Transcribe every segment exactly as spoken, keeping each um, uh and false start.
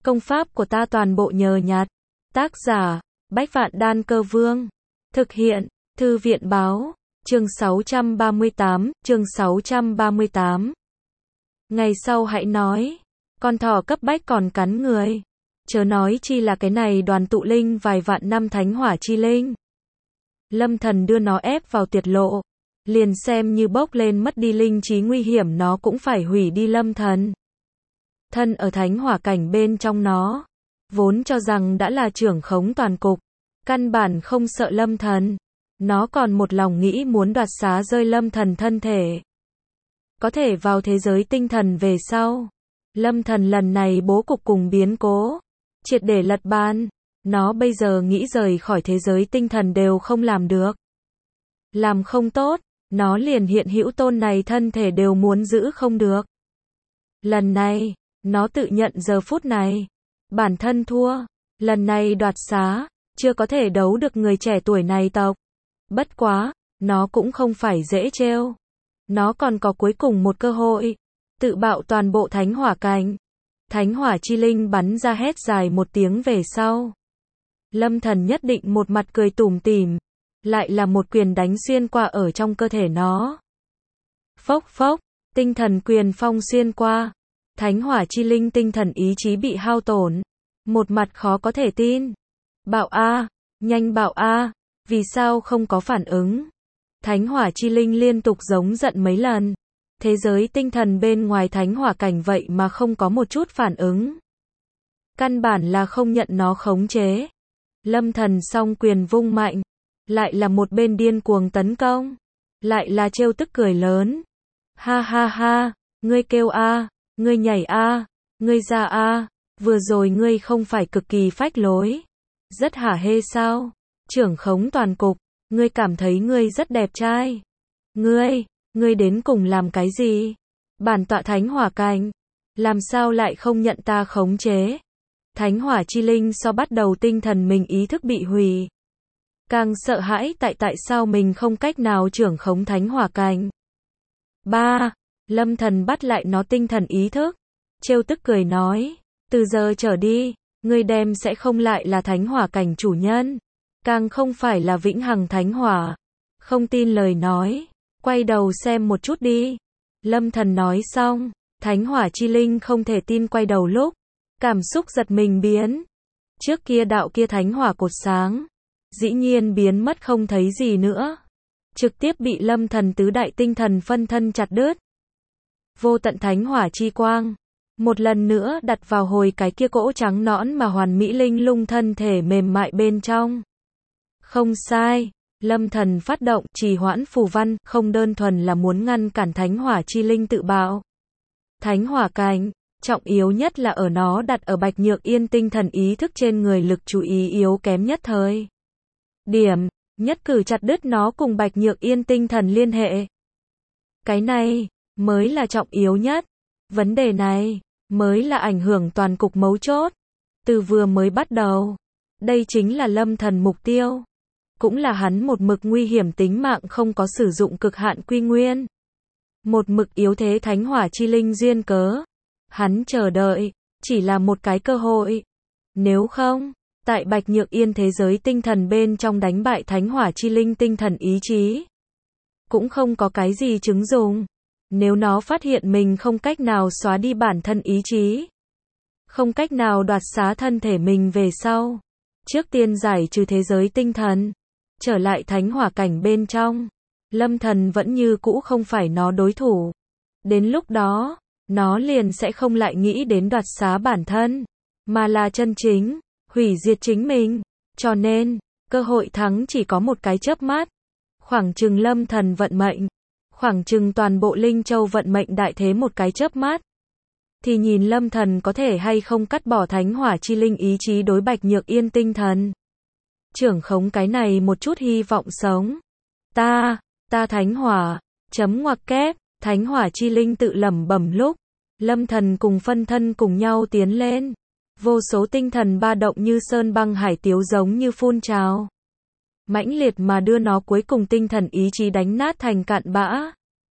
Công pháp của ta toàn bộ nhờ nhặt. Tác giả, Bách Vạn Đan Cơ Vương. Thực hiện, Thư viện Báo. Chương sáu trăm ba mươi tám, chương sáu trăm ba mươi tám. Ngày sau hãy nói, con thỏ cấp bách còn cắn người. Chớ nói chi là cái này đoàn tụ linh vài vạn năm thánh hỏa chi linh. Lâm Thần đưa nó ép vào tuyệt lộ. Liền xem như bốc lên mất đi linh trí nguy hiểm nó cũng phải hủy đi Lâm Thần. Thân ở thánh hỏa cảnh bên trong nó. Vốn cho rằng đã là trưởng khống toàn cục. Căn bản không sợ Lâm Thần. Nó còn một lòng nghĩ muốn đoạt xá rơi Lâm Thần thân thể. Có thể vào thế giới tinh thần về sau. Lâm Thần lần này bố cục cùng biến cố. Triệt để lật bàn. Nó bây giờ nghĩ rời khỏi thế giới tinh thần đều không làm được. Làm không tốt, nó liền hiện hữu tôn này thân thể đều muốn giữ không được. Lần này, nó tự nhận giờ phút này. Bản thân thua. Lần này đoạt xá, chưa có thể đấu được người trẻ tuổi này tộc. Bất quá, nó cũng không phải dễ trêu. Nó còn có cuối cùng một cơ hội. Tự bạo toàn bộ thánh hỏa cảnh. Thánh hỏa chi linh bắn ra hét dài một tiếng về sau. Lâm Thần nhất định một mặt cười tủm tỉm. Lại là một quyền đánh xuyên qua ở trong cơ thể nó. Phốc phốc, tinh thần quyền phong xuyên qua. Thánh hỏa chi linh tinh thần ý chí bị hao tổn. Một mặt khó có thể tin. Bạo A, nhanh bạo A, vì sao không có phản ứng? Thánh hỏa chi linh liên tục giống giận mấy lần. Thế giới tinh thần bên ngoài thánh hỏa cảnh vậy mà không có một chút phản ứng. Căn bản là không nhận nó khống chế. Lâm Thần song quyền vung mạnh. Lại là một bên điên cuồng tấn công. Lại là trêu tức cười lớn. Ha ha ha, ngươi kêu A, ngươi nhảy A, ngươi ra A, vừa rồi ngươi không phải cực kỳ phách lối. Rất hả hê sao? Trưởng khống toàn cục, ngươi cảm thấy ngươi rất đẹp trai. Ngươi, ngươi đến cùng làm cái gì? Bản tọa thánh hỏa cảnh, làm sao lại không nhận ta khống chế? Thánh hỏa chi linh so bắt đầu tinh thần mình ý thức bị hủy. Càng sợ hãi tại tại sao mình không cách nào trưởng khống thánh hỏa cảnh. Ba, Lâm Thần bắt lại nó tinh thần ý thức. Trêu tức cười nói, từ giờ trở đi, ngươi đem sẽ không lại là thánh hỏa cảnh chủ nhân. Càng không phải là vĩnh hằng thánh hỏa. Không tin lời nói, quay đầu xem một chút đi. Lâm Thần nói xong, thánh hỏa chi linh không thể tin quay đầu lúc. Cảm xúc giật mình biến. Trước kia đạo kia thánh hỏa cột sáng. Dĩ nhiên biến mất không thấy gì nữa. Trực tiếp bị Lâm Thần tứ đại tinh thần phân thân chặt đứt. Vô tận thánh hỏa chi quang. Một lần nữa đặt vào hồi cái kia cỗ trắng nõn mà hoàn mỹ linh lung thân thể mềm mại bên trong. Không sai. Lâm Thần phát động trì hoãn phù văn, không đơn thuần là muốn ngăn cản thánh hỏa chi linh tự bạo. Thánh hỏa cảnh, trọng yếu nhất là ở nó đặt ở Bạch Nhược Yên tinh thần ý thức trên người lực chú ý yếu kém nhất thời. Điểm, nhất cử chặt đứt nó cùng Bạch Nhược Yên tinh thần liên hệ. Cái này, mới là trọng yếu nhất. Vấn đề này, mới là ảnh hưởng toàn cục mấu chốt. Từ vừa mới bắt đầu, đây chính là Lâm Thần mục tiêu. Cũng là hắn một mực nguy hiểm tính mạng không có sử dụng cực hạn quy nguyên. Một mực yếu thế thánh hỏa chi linh duyên cớ. Hắn chờ đợi, chỉ là một cái cơ hội. Nếu không, tại Bạch Nhược Yên thế giới tinh thần bên trong đánh bại thánh hỏa chi linh tinh thần ý chí. Cũng không có cái gì chứng dùng. Nếu nó phát hiện mình không cách nào xóa đi bản thân ý chí. Không cách nào đoạt xá thân thể mình về sau. Trước tiên giải trừ thế giới tinh thần. Trở lại thánh hỏa cảnh bên trong. Lâm Thần vẫn như cũ không phải nó đối thủ. Đến lúc đó, nó liền sẽ không lại nghĩ đến đoạt xá bản thân. Mà là chân chính, hủy diệt chính mình. Cho nên, cơ hội thắng chỉ có một cái chớp mắt. Khoảng chừng Lâm Thần vận mệnh. Khoảng chừng toàn bộ Linh Châu vận mệnh đại thế một cái chớp mắt. Thì nhìn Lâm Thần có thể hay không cắt bỏ thánh hỏa chi linh ý chí đối Bạch Nhược Yên tinh thần. Trưởng khống cái này một chút hy vọng sống. Ta, ta thánh hỏa, chấm ngoặc kép, thánh hỏa chi linh tự lẩm bẩm lúc. Lâm Thần cùng phân thân cùng nhau tiến lên. Vô số tinh thần ba động như sơn băng hải tiếu giống như phun trào. Mãnh liệt mà đưa nó cuối cùng tinh thần ý chí đánh nát thành cạn bã.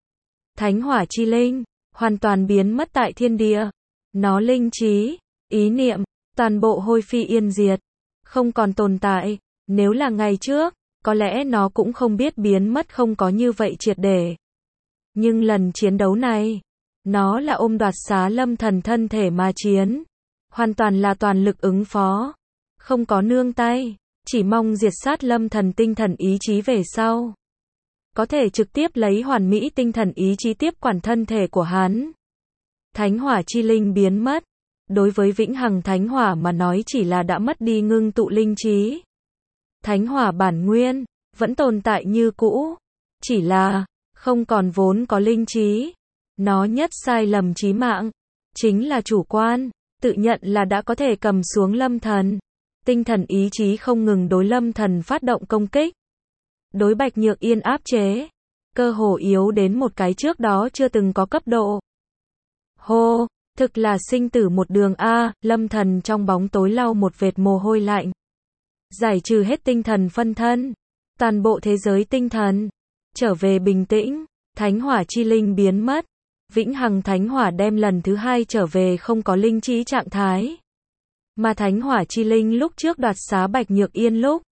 Thánh hỏa chi linh, hoàn toàn biến mất tại thiên địa. Nó linh trí, ý niệm, toàn bộ hôi phi yên diệt, không còn tồn tại. Nếu là ngày trước, có lẽ nó cũng không biết biến mất không có như vậy triệt để. Nhưng lần chiến đấu này, nó là ôm đoạt xá Lâm Thần thân thể mà chiến. Hoàn toàn là toàn lực ứng phó. Không có nương tay, chỉ mong diệt sát Lâm Thần tinh thần ý chí về sau. Có thể trực tiếp lấy hoàn mỹ tinh thần ý chí tiếp quản thân thể của hắn. Thánh hỏa chi linh biến mất. Đối với vĩnh hằng thánh hỏa mà nói chỉ là đã mất đi ngưng tụ linh trí. Thánh hỏa bản nguyên, vẫn tồn tại như cũ. Chỉ là, không còn vốn có linh trí. Nó nhất sai lầm chí mạng. Chính là chủ quan, tự nhận là đã có thể cầm xuống Lâm Thần. Tinh thần ý chí không ngừng đối Lâm Thần phát động công kích. Đối Bạch Nhược Yên áp chế. Cơ hồ yếu đến một cái trước đó chưa từng có cấp độ. Hô, thực là sinh tử một đường A, Lâm Thần trong bóng tối lau một vệt mồ hôi lạnh. Giải trừ hết tinh thần phân thân. Toàn bộ thế giới tinh thần. Trở về bình tĩnh, thánh hỏa chi linh biến mất. Vĩnh hằng thánh hỏa đem lần thứ hai trở về không có linh trí trạng thái. Mà thánh hỏa chi linh lúc trước đoạt xá Bạch Nhược Yên lúc.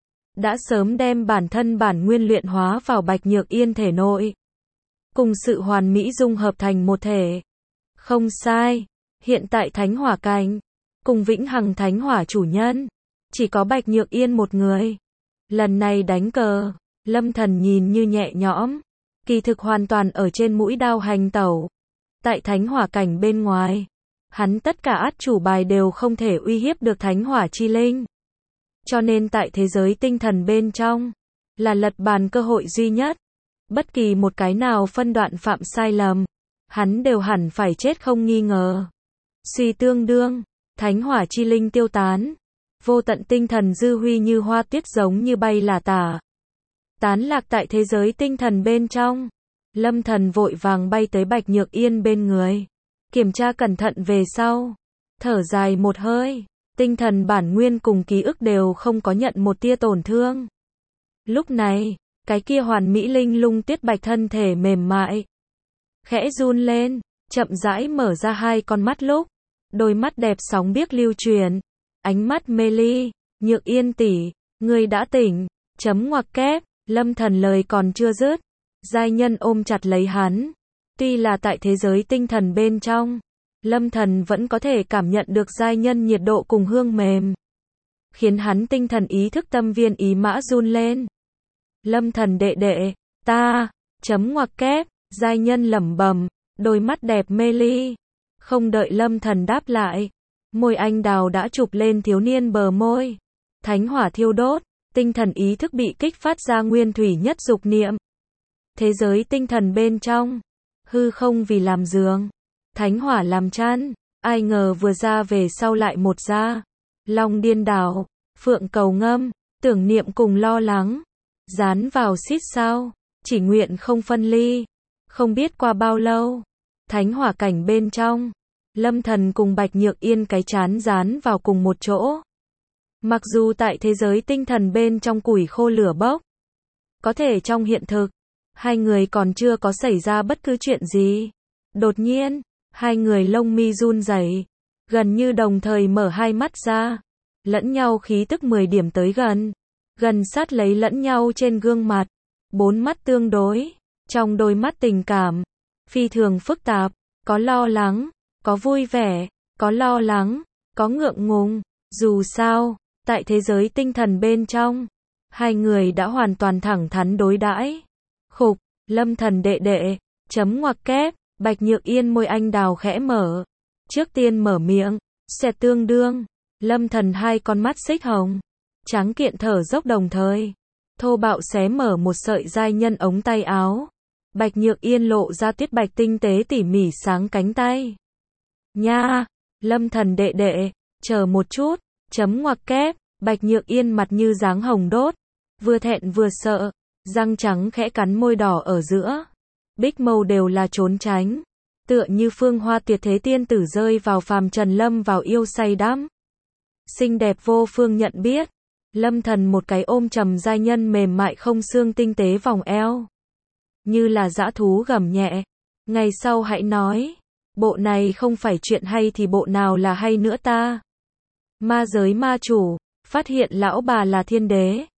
Đã sớm đem bản thân bản nguyên luyện hóa vào Bạch Nhược Yên thể nội. Cùng sự hoàn mỹ dung hợp thành một thể. Không sai, hiện tại thánh hỏa cảnh, cùng vĩnh hằng thánh hỏa chủ nhân. Chỉ có Bạch Nhược Yên một người. Lần này đánh cờ, Lâm Thần nhìn như nhẹ nhõm. Kỳ thực hoàn toàn ở trên mũi đao hành tẩu. Tại thánh hỏa cảnh bên ngoài, hắn tất cả át chủ bài đều không thể uy hiếp được thánh hỏa chi linh. Cho nên tại thế giới tinh thần bên trong, là lật bàn cơ hội duy nhất. Bất kỳ một cái nào phân đoạn phạm sai lầm, hắn đều hẳn phải chết không nghi ngờ. Suy tương đương, thánh hỏa chi linh tiêu tán. Vô tận tinh thần dư huy như hoa tuyết giống như bay là tả. Tán lạc tại thế giới tinh thần bên trong. Lâm Thần vội vàng bay tới Bạch Nhược Yên bên người. Kiểm tra cẩn thận về sau. Thở dài một hơi. Tinh thần bản nguyên cùng ký ức đều không có nhận một tia tổn thương. Lúc này, cái kia hoàn mỹ linh lung tuyết bạch thân thể mềm mại. Khẽ run lên, chậm rãi mở ra hai con mắt lúc. Đôi mắt đẹp sóng biếc lưu truyền. Ánh mắt mê ly, Nhược Yên tỷ, ngươi đã tỉnh, chấm ngoặc kép, Lâm Thần lời còn chưa dứt. Giai nhân ôm chặt lấy hắn. Tuy là tại thế giới tinh thần bên trong, Lâm Thần vẫn có thể cảm nhận được giai nhân nhiệt độ cùng hương mềm. Khiến hắn tinh thần ý thức tâm viên ý mã run lên. Lâm Thần đệ đệ, ta, chấm ngoặc kép, giai nhân lẩm bẩm, đôi mắt đẹp mê ly. Không đợi Lâm Thần đáp lại, môi anh đào đã chụp lên thiếu niên bờ môi. Thánh hỏa thiêu đốt, tinh thần ý thức bị kích phát ra nguyên thủy nhất dục niệm. Thế giới tinh thần bên trong, hư không vì làm giường, thánh hỏa làm chăn, ai ngờ vừa ra về sau lại một ra. Long điên đảo, phượng cầu ngâm, tưởng niệm cùng lo lắng, dán vào xít sao, chỉ nguyện không phân ly. Không biết qua bao lâu, thánh hỏa cảnh bên trong, Lâm Thần cùng Bạch Nhược Yên cái chán dán vào cùng một chỗ. Mặc dù tại thế giới tinh thần bên trong củi khô lửa bốc, có thể trong hiện thực, hai người còn chưa có xảy ra bất cứ chuyện gì. Đột nhiên, hai người lông mi run rẩy, gần như đồng thời mở hai mắt ra, lẫn nhau khí tức mười điểm tới gần, gần sát lấy lẫn nhau trên gương mặt, bốn mắt tương đối, trong đôi mắt tình cảm phi thường phức tạp, có lo lắng, có vui vẻ, có lo lắng, có ngượng ngùng. Dù sao, tại thế giới tinh thần bên trong, hai người đã hoàn toàn thẳng thắn đối đãi. Khục, Lâm Thần đệ đệ, chấm ngoặc kép, Bạch Nhược Yên môi anh đào khẽ mở. Trước tiên mở miệng, sẽ tương đương. Lâm Thần hai con mắt xích hồng, trắng kiện thở dốc đồng thời. Thô bạo xé mở một sợi giai nhân ống tay áo. Bạch Nhược Yên lộ ra tuyết bạch tinh tế tỉ mỉ sáng cánh tay. Nha, Lâm Thần đệ đệ, chờ một chút, chấm ngoặc kép, Bạch Nhược Yên mặt như dáng hồng đốt, vừa thẹn vừa sợ, răng trắng khẽ cắn môi đỏ ở giữa. Bích mâu đều là trốn tránh, tựa như phương hoa tuyệt thế tiên tử rơi vào phàm trần lâm vào yêu say đắm. Xinh đẹp vô phương nhận biết, Lâm Thần một cái ôm trầm giai nhân mềm mại không xương tinh tế vòng eo. Như là dã thú gầm nhẹ, ngày sau hãy nói, bộ này không phải chuyện hay thì bộ nào là hay nữa ta. Ma giới ma chủ, phát hiện lão bà là thiên đế.